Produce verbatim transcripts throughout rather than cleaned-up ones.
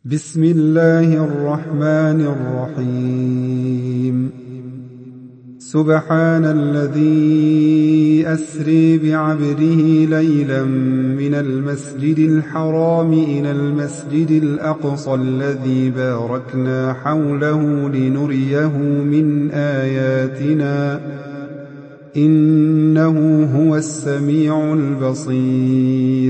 بسم الله الرحمن الرحيم. سبحان الذي أسري بعبده ليلا من المسجد الحرام إلى المسجد الأقصى الذي باركنا حوله لنريه من آياتنا إنه هو السميع البصير.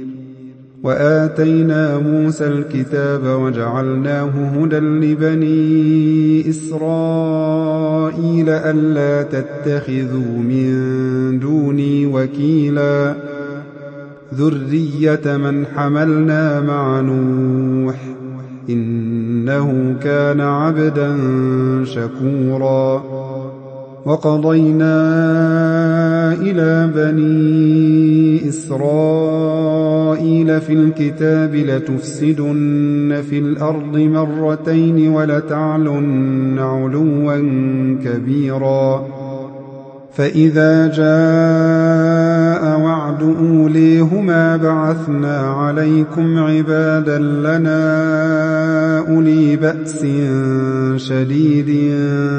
وآتينا موسى الكتاب وجعلناه هدى لبني إسرائيل ألا تتخذوا من دوني وكيلا ذرية من حملنا مع نوح إنه كان عبدا شكورا. وقضينا إلى بني إسرائيل في الكتاب لتفسدن في الأرض مرتين ولتعلن علوا كبيرا. فإذا جاء وعد أوليهما بعثنا عليكم عبادا لنا أولي بأس شديد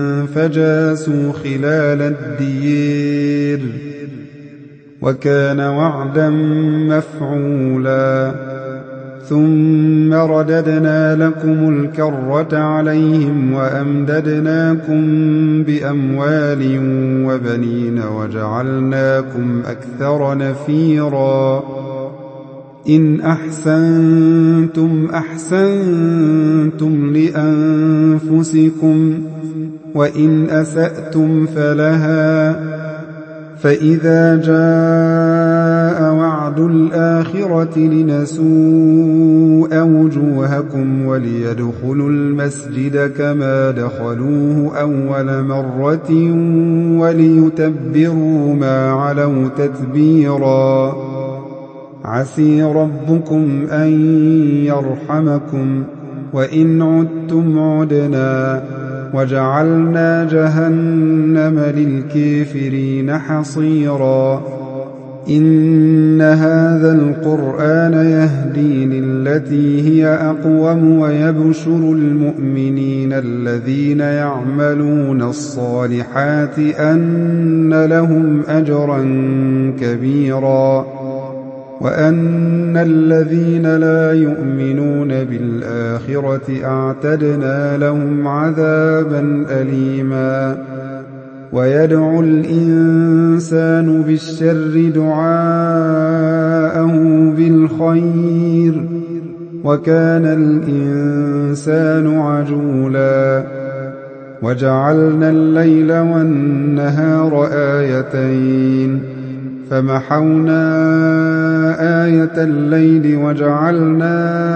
فجاسوا خلال الدير وكان وعدا مفعولا. ثم رددنا لكم الكرة عليهم وأمددناكم بأموال وبنين وجعلناكم أكثر نفيرا. إن أحسنتم أحسنتم لأنفسكم وإن أسأتم فلها. فإذا جاء وعد الآخرة لنسوء وجوهكم وليدخلوا المسجد كما دخلوه أول مرة وليتبروا ما علوا تتبيرا. عسي ربكم أن يرحمكم وإن عدتم عدنا وجعلنا جهنم للكافرين حصيرا. إن هذا القرآن يهدي للتي هي أقوم ويبشر المؤمنين الذين يعملون الصالحات أن لهم أجرا كبيرا وأن الذين لا يؤمنون بالآخرة أعتدنا لهم عذابا أليما. ويدعو الإنسان بالشر دعاءه بالخير وكان الإنسان عجولا. وجعلنا الليل والنهار آيتين فمحونا آية الليل وجعلنا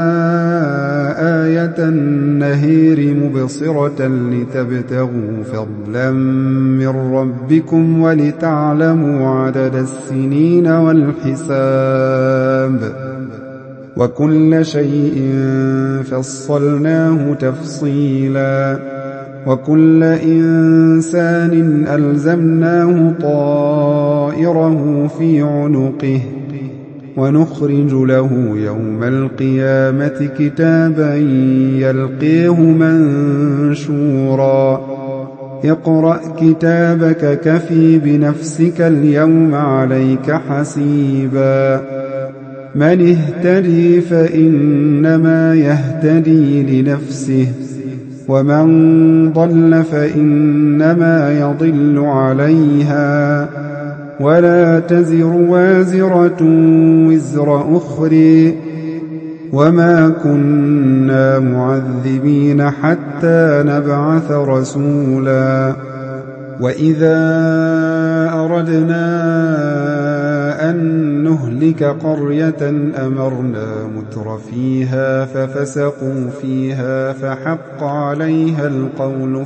آية النهار مبصرة لتبتغوا فضلا من ربكم ولتعلموا عدد السنين والحساب وكل شيء فصلناه تفصيلا. وكل إنسان ألزمناه طائره في عنقه ونخرج له يوم القيامة كتابا يلقيه منشورا. اقرأ كتابك كفي بنفسك اليوم عليك حسيبا. من اهتدي فإنما يهتدي لنفسه ومن ضل فإنما يضل عليها ولا تزر وازرة وزر أخرى وما كنا معذبين حتى نبعث رسولا. وإذا أردنا أن نهلك قرية أمرنا متر فيها ففسقوا فيها فحق عليها القول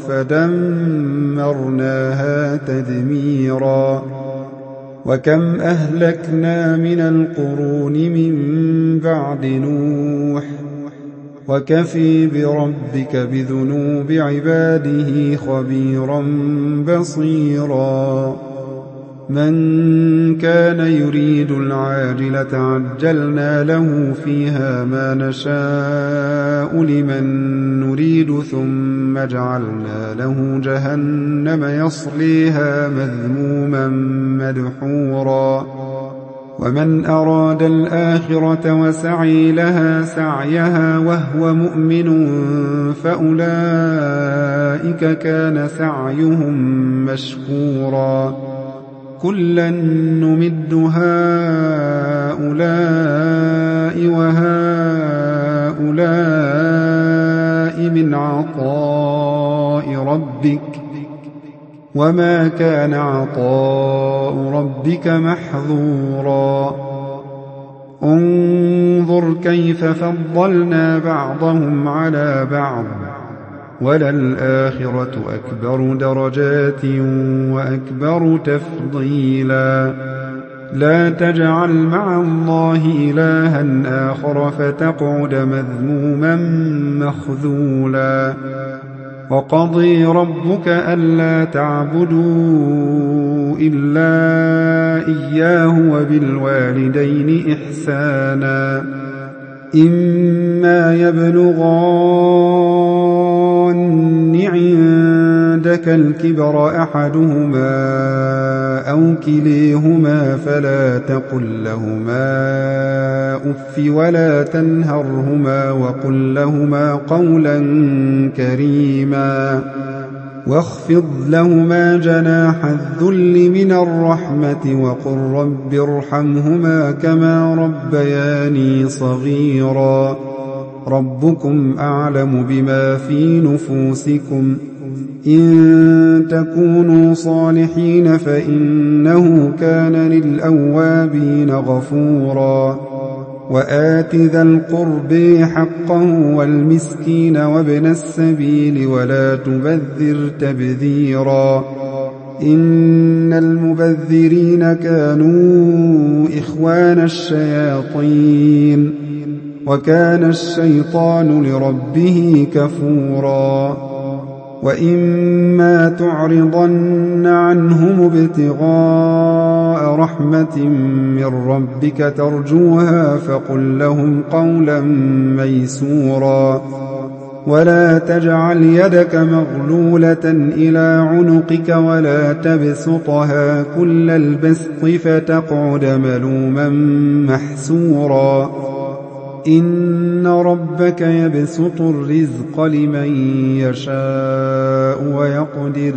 فدمرناها تدميرا. وكم أهلكنا من القرون من بعد نوح وكفي بربك بذنوب عباده خبيرا بصيرا. من كان يريد العاجلة عجلنا له فيها ما نشاء لمن نريد ثم جعلنا له جهنم يصليها مذموما مدحورا ومن أراد الآخرة وسعي لها سعيها وهو مؤمن فأولئك كان سعيهم مشكورا كلا نمد هؤلاء وهؤلاء من عطاء ربك وما كان عطاء ربك محظورا انظر كيف فضلنا بعضهم على بعض وللآخرة أكبر درجات وأكبر تفضيلا لا تجعل مع الله إلها آخر فتقعد مذموما مخذولا وقضي ربك ألا تعبدوا إلا إياه وبالوالدين إحسانا إما يبلغان عندك الكبر أحدهما أو كليهما فلا تقل لهما أف ولا تنهرهما وقل لهما قولا كريما واخفض لهما جناح الذل من الرحمة وقل رب ارحمهما كما ربياني صغيرا ربكم أعلم بما في نفوسكم إن تكونوا صالحين فإنه كان للأوابين غفورا وآت ذا القرب حقه والمسكين وابن السبيل ولا تبذر تبذيرا إن المبذرين كانوا إخوان الشياطين وكان الشيطان لربه كفورا وإما تعرضن عنهم ابتغاء رحمة من ربك ترجوها فقل لهم قولا ميسورا ولا تجعل يدك مغلولة إلى عنقك ولا تبسطها كل البسط فتقعد ملوما محسورا إن ربك يبسط الرزق لمن يشاء ويقدر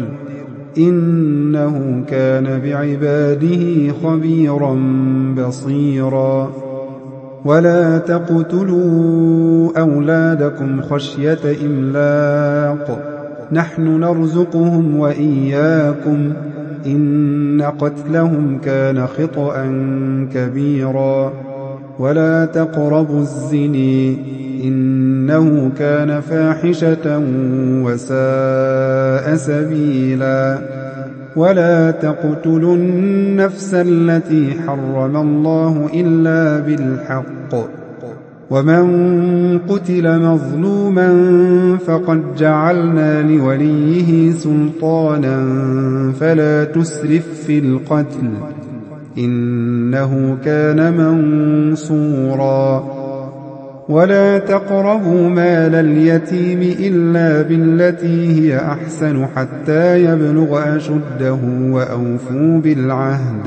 إنه كان بعباده خبيرا بصيرا ولا تقتلوا أولادكم خشية إملاق نحن نرزقهم وإياكم إن قتلهم كان خطأ كبيرا ولا تقربوا الزنا إنه كان فاحشة وساء سبيلا ولا تقتلوا النفس التي حرم الله إلا بالحق ومن قتل مظلوما فقد جعلنا لوليه سلطانا فلا تسرف في القتل إنه كان منصورا ولا تقربوا مال اليتيم إلا بالتي هي أحسن حتى يبلغ أشده وأوفوا بالعهد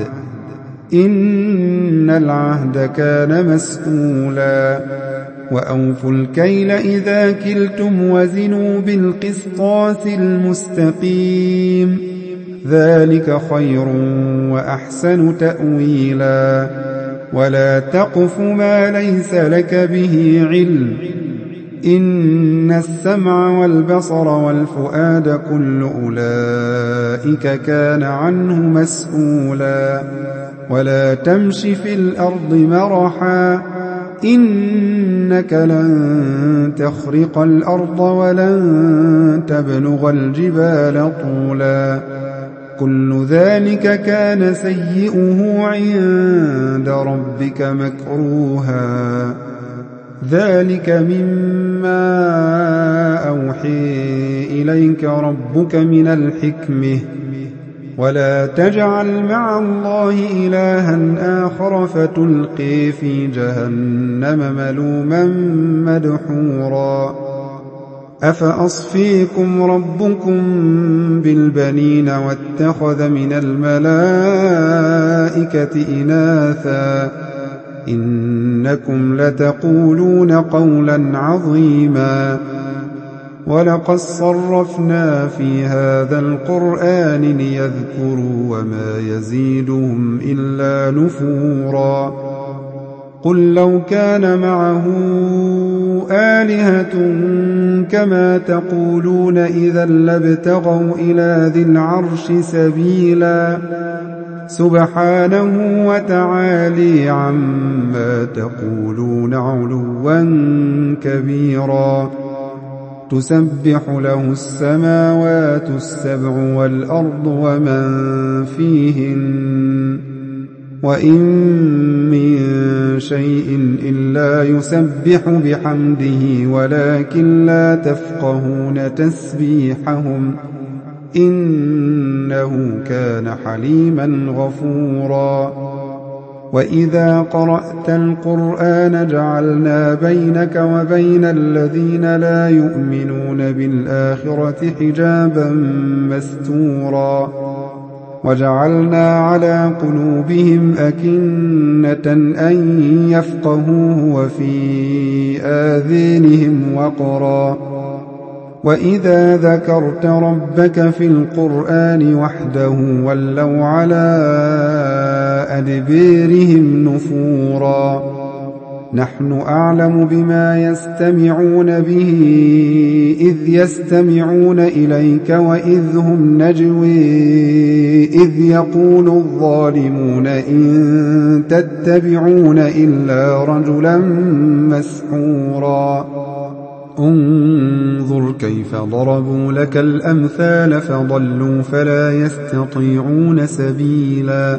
إن العهد كان مسؤولا وأوفوا الكيل إذا كلتم وزنوا بالقسطاس المستقيم ذلك خير وأحسن تأويلا ولا تقف ما ليس لك به علم إن السمع والبصر والفؤاد كل أولئك كان عنه مسؤولا ولا تمش في الأرض مرحا إنك لن تخرق الأرض ولن تبلغ الجبال طولا كل ذلك كان سيئه عند ربك مكروها ذلك مما أوحي إليك ربك من الحكمة ولا تجعل مع الله إلها آخر فتلقي في جهنم ملوما مدحورا أفأصفيكم ربكم بالبنين واتخذ من الملائكة إناثا إنكم لتقولون قولا عظيما ولقد صرفنا في هذا القرآن ليذكروا وما يزيدهم إلا نفورا قل لو كان معه آلهة كما تقولون إذا لابتغوا إلى ذي العرش سبيلا سبحانه وتعالي عما تقولون علوا كبيرا تسبح له السماوات السبع والأرض ومن فيهن وإن من شيء إلا يسبح بحمده ولكن لا تفقهون تسبيحهم إنه كان حليما غفورا وإذا قرأت القرآن جعلنا بينك وبين الذين لا يؤمنون بالآخرة حجابا مستورا وجعلنا على قلوبهم أكنة أن يفقهوه وفي آذانهم وقرا وإذا ذكرت ربك في القرآن وحده ولوا على أدبيرهم نفورا نحن أعلم بما يستمعون به إذ يستمعون إليك وإذ هم نجوي إذ يقول الظالمون إن تتبعون إلا رجلا مسحورا انظر كيف ضربوا لك الأمثال فضلوا فلا يستطيعون سبيلا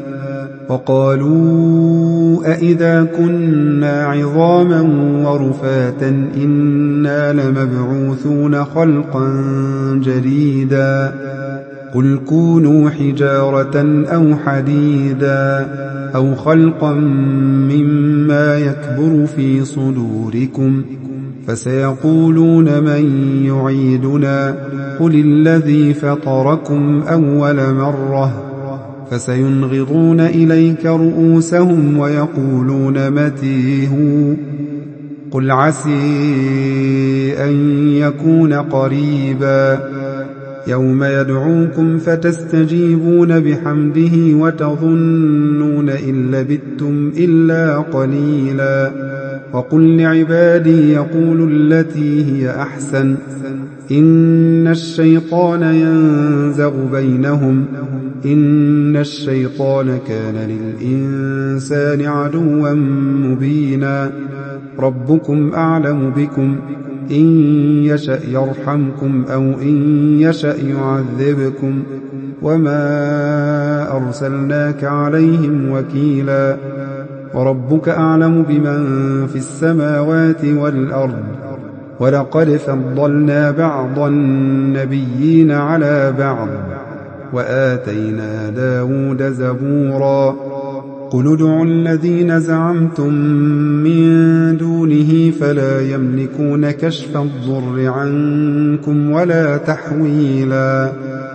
وقالوا أئذا كنا عظاما ورفاتا إنا لمبعوثون خلقا جديدا قل كونوا حجارة أو حديدا أو خلقا مما يكبر في صدوركم فسيقولون من يعيدنا قل الذي فطركم أول مرة فسينغضون إليك رؤوسهم ويقولون متى هو قل عسي أن يكون قريبا يوم يدعوكم فتستجيبون بحمده وتظنون إن لبثتم إلا قليلا وقل لعبادي يقولوا التي هي أحسن إن الشيطان ينزغ بينهم إن الشيطان كان للإنسان عدوا مبينا ربكم أعلم بكم إن يشأ يرحمكم أو إن يشأ يعذبكم وما أرسلناك عليهم وكيلا وربك أعلم بمن في السماوات والأرض ولقد فضلنا بعض النبيين على بعض وآتينا داود زبورا قل ادعوا الذين زعمتم من دونه فلا يملكون كشف الضر عنكم ولا تحويلا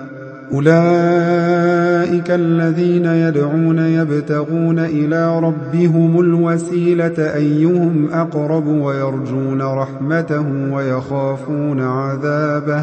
أولئك الذين يدعون يبتغون إلى ربهم الوسيلة أيهم أقرب ويرجون رحمته ويخافون عذابه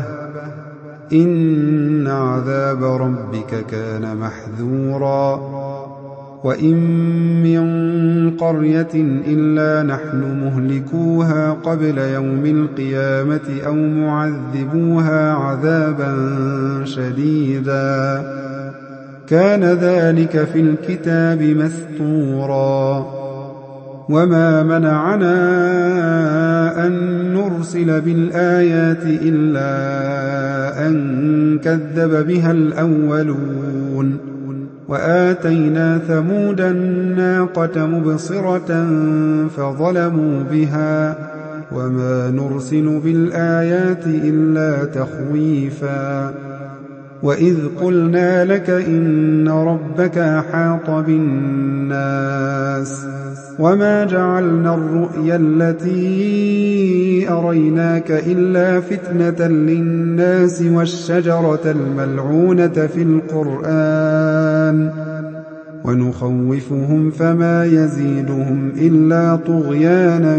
إن عذاب ربك كان محذورا وإن من قرية إلا نحن مهلكوها قبل يوم القيامة أو معذبوها عذابا شديدا كان ذلك في الكتاب مسطورا وما منعنا أن نرسل بالآيات إلا أن كذب بها الأولون وآتينا ثمود الناقة مبصرة فظلموا بها وما نرسل بالآيات إلا تخويفا وإذ قلنا لك إن ربك أحاط بالناس وما جعلنا الرؤيا التي أريناك إلا فتنة للناس والشجرة الملعونة في القرآن ونخوفهم فما يزيدهم إلا طغيانا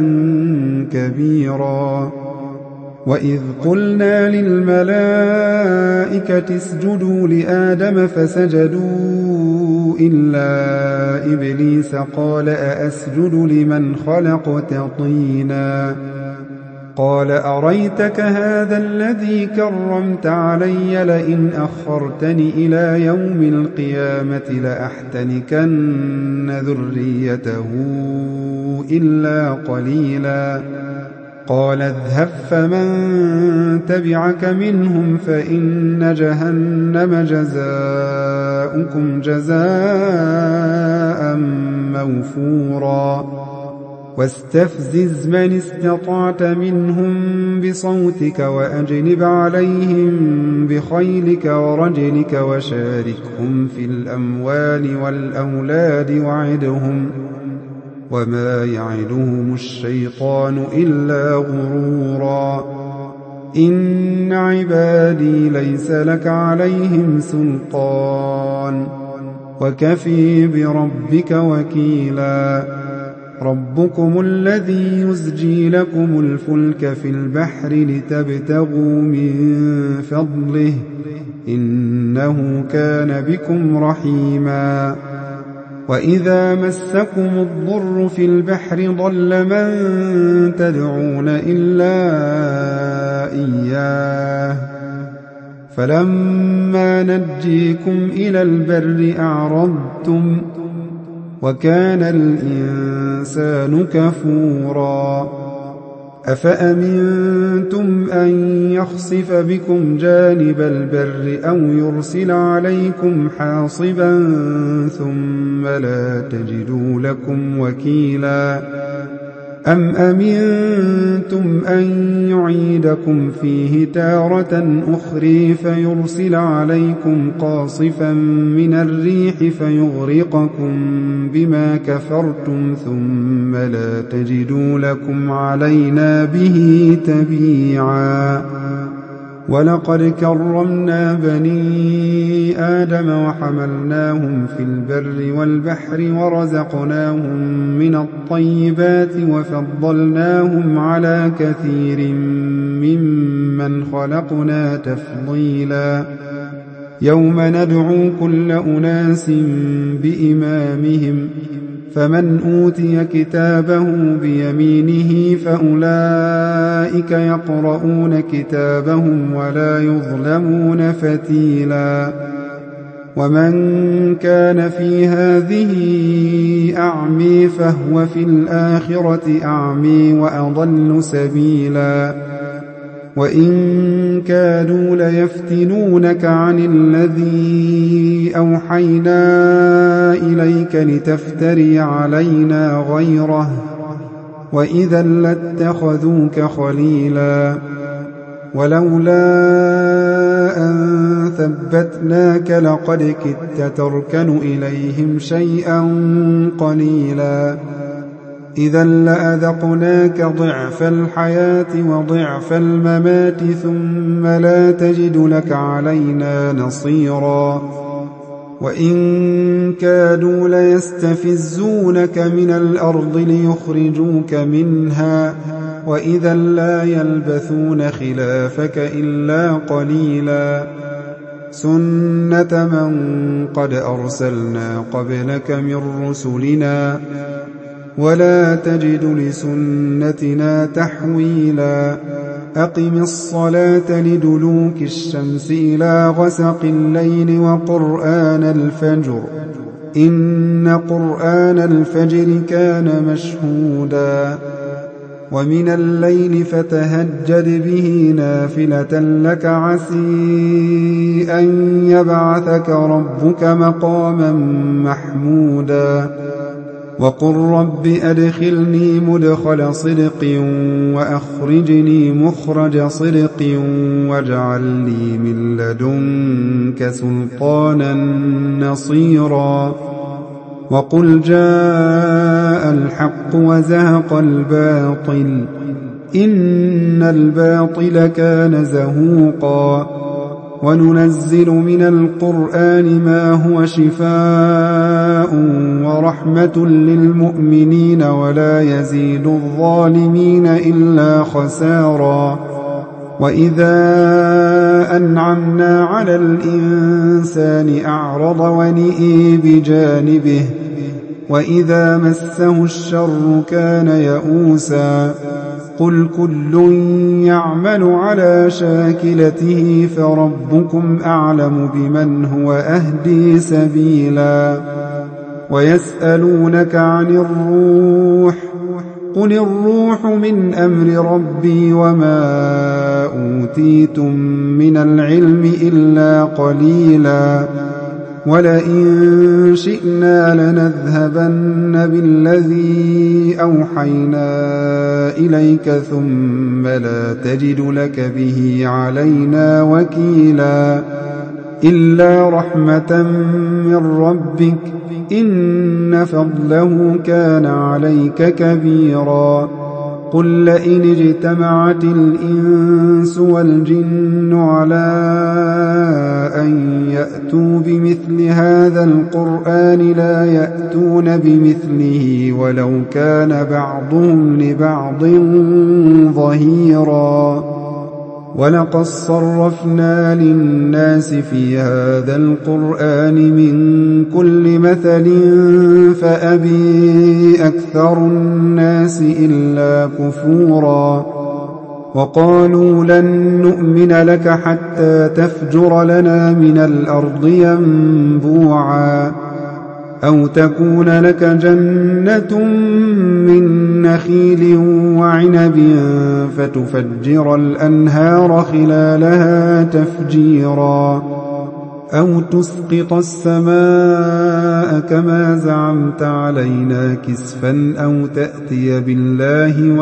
كبيرا وإذ قلنا للملائكة اسجدوا لآدم فسجدوا إلا إبليس قال أأسجد لمن خلقت طينا قال أريتك هذا الذي كرمت علي لئن أخرتني إلى يوم القيامة لأحتنكن ذريته إلا قليلا قال اذهب فمن تبعك منهم فإن جهنم جزاؤكم جزاء موفورا واستفزز من استطعت منهم بصوتك وأجلب عليهم بخيلك ورجلك وشاركهم في الأموال والأولاد وعدهم وما يعدهم الشيطان إلا غرورا إن عبادي ليس لك عليهم سلطان وكفي بربك وكيلا ربكم الذي يزجي لكم الفلك في البحر لتبتغوا من فضله إنه كان بكم رحيما وإذا مسكم الضر في البحر ضل من تدعون إلا إياه فلما نجيكم إلى البر أعرضتم وكان الإنسان كفورا أفأمنتم أن يخسف بكم جانب البر أو يرسل عليكم حاصبا ثم لا تجدوا لكم وكيلا أم أمنتم أن يعيدكم فيه تارة أخرى فيرسل عليكم قاصفا من الريح فيغرقكم بما كفرتم ثم لا تجدوا لكم علينا به تبيعا ولقد كرمنا بني آدم وحملناهم في البر والبحر ورزقناهم من الطيبات وفضلناهم على كثير ممن خلقنا تفضيلا يوم ندعو كل أناس بإمامهم فمن أوتي كتابه بيمينه فأولئك يقرؤون كتابهم ولا يظلمون فتيلا ومن كان في هذه أعمي فهو في الآخرة أعمي وأضل سبيلا وإن كادوا ليفتنونك عن الذي أوحينا إليك لتفتري علينا غيره وإذا لاتخذوك خليلا ولولا أن ثبتناك لقد كدت تركن إليهم شيئا قليلا إذا لأذقناك ضعف الحياة وضعف الممات ثم لا تجد لك علينا نصيرا وإن كادوا ليستفزونك من الأرض ليخرجوك منها وإذا لا يلبثون خلافك إلا قليلا سنة من قد أرسلنا قبلك من رسلنا ولا تجد لسنتنا تحويلا أقم الصلاة لدلوك الشمس إلى غسق الليل وقرآن الفجر إن قرآن الفجر كان مشهودا ومن الليل فتهجد به نافلة لك عسي أن يبعثك ربك مقاما محمودا وقل رب أدخلني مدخل صدق وأخرجني مخرج صدق واجعل لي من لدنك سلطانا نصيرا وقل جاء الحق وزهق الباطل إن الباطل كان زهوقا وننزل من القرآن ما هو شفاء ورحمة للمؤمنين ولا يزيد الظالمين إلا خسارا وإذا أنعمنا على الإنسان أعرض ونئي بجانبه وإذا مسه الشر كان يئوسا قل كل يعمل على شاكلته فربكم أعلم بمن هو أهدي سبيلا ويسألونك عن الروح قل الروح من أمر ربي وما أوتيتم من العلم إلا قليلا ولئن شئنا لنذهبن بالذي أوحينا إليك ثم لا تجد لك به علينا وكيلا إلا رحمة من ربك إن فضله كان عليك كبيرا قل لئن اجتمعت الإنس والجن على أن يأتوا بمثل هذا القرآن لا يأتون بمثله ولو كان بعضهم لبعض ظهيرا ولقد صرفنا للناس في هذا القرآن من كل مثل فأبي أكثر الناس إلا كفورا وقالوا لن نؤمن لك حتى تفجر لنا من الأرض ينبوعا أو تكون لك جنة من نخيل وعنب فتفجر الأنهار خلالها تفجيرا أو تسقط السماء كما زعمت علينا كسفا أو تأتي بالله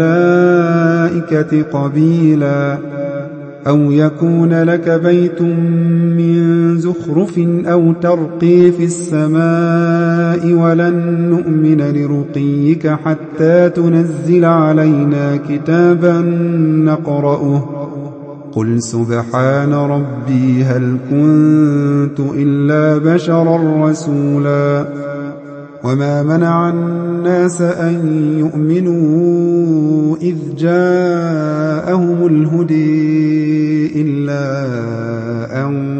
والملائكة قبيلا أو يكون لك بيت من زخرف أو ترقي في السماء ولن نؤمن لرقيك حتى تنزل علينا كتابا نقرأه قل سبحان ربي هل كنت إلا بشرا رسولا وما منع الناس أن يؤمنوا إذ جاءهم الهدي إلا أن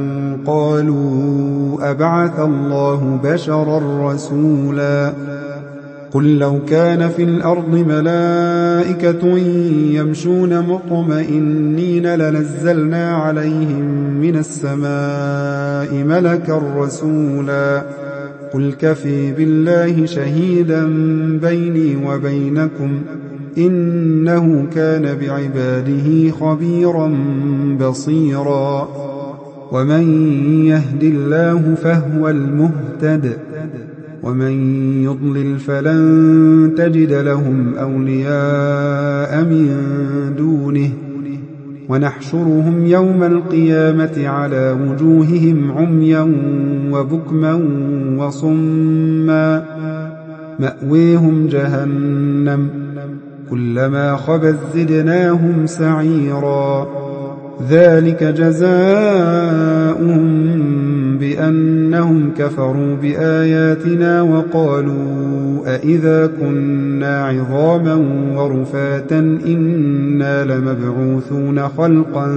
قالوا أبعث الله بشرا رسولا قل لو كان في الأرض ملائكة يمشون مطمئنين لنزلنا عليهم من السماء ملكا رسولا قل كفي بالله شهيدا بيني وبينكم إنه كان بعباده خبيرا بصيرا ومن يهد الله فهو المهتد ومن يضلل فلن تجد لهم أولياء من دونه ونحشرهم يوم القيامة على وجوههم عميا وبكما وصما مأويهم جهنم كلما خبت زدناهم سعيرا ذلك جزاؤهم بأنهم كفروا بآياتنا وقالوا أئذا كنا عظاما ورفاتا إنا لمبعوثون خلقا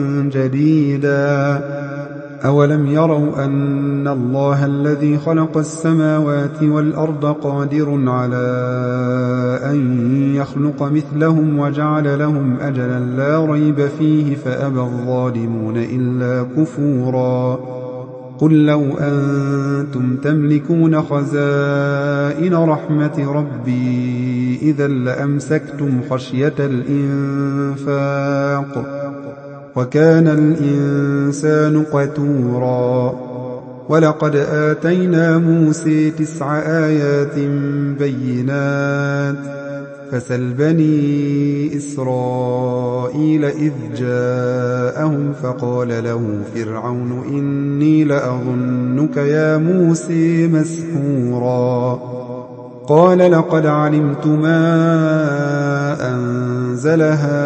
جديدا أولم يروا أن الله الذي خلق السماوات والأرض قادر على أن يخلق مثلهم وجعل لهم أجلا لا ريب فيه فأبى الظالمون إلا كفورا قل لو أنتم تملكون خزائن رحمة ربي إذا لأمسكتم خشية الإنفاق وكان الإنسان قتورا ولقد آتينا موسى تسع آيات بينات فسل بني إسرائيل إذ جاءهم فقال له فرعون إني لأظنك يا موسى مسحورا قال لقد علمت ما أنزل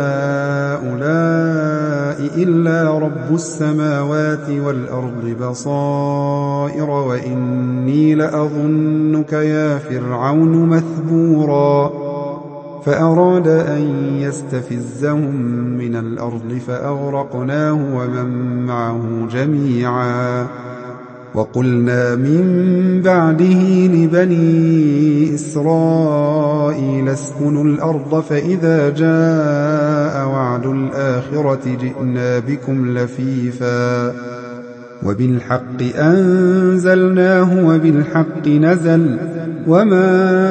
هؤلاء إلا رب السماوات والأرض بصائر وإني لأظنك يا فرعون مثبورا فأراد أن يستفزهم من الأرض فأغرقناه ومن معه جميعا وقلنا من بعده لبني إسرائيل اسكنوا الأرض فإذا جاء وعد الآخرة جئنا بكم لفيفا وبالحق أنزلناه وبالحق نزل وما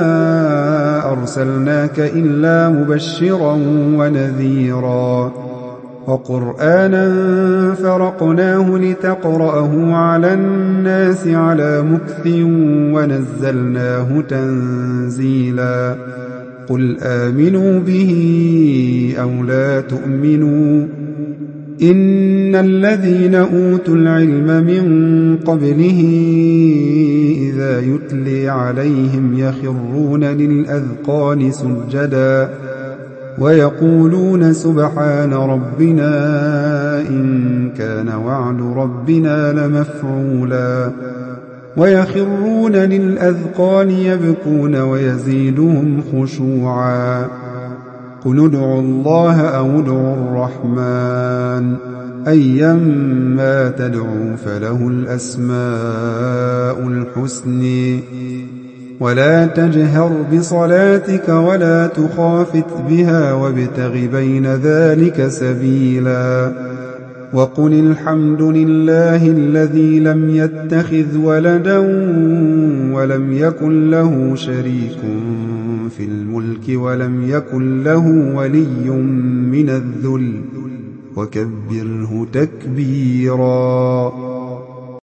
أرسلناك إلا مبشرا ونذيرا وقرآنا فرقناه لتقرأه على الناس على مكث ونزلناه تنزيلا قل آمنوا به أو لا تؤمنوا إن الذين أوتوا العلم من قبله إذا يتلي عليهم يخرون للأذقان سجدا ويقولون سبحان ربنا إن كان وعد ربنا لمفعولا ويخرون للأذقان يبكون ويزيدهم خشوعا قل ادعوا الله أو ادعوا الرحمن أيما تدعوا فله الأسماء الحسن ولا تجهر بصلاتك ولا تخافت بها وابتغ بين ذلك سبيلا وقل الحمد لله الذي لم يتخذ ولدا ولم يكن له شريك في الملك ولم يكن له ولي من الذل وكبره تكبيرا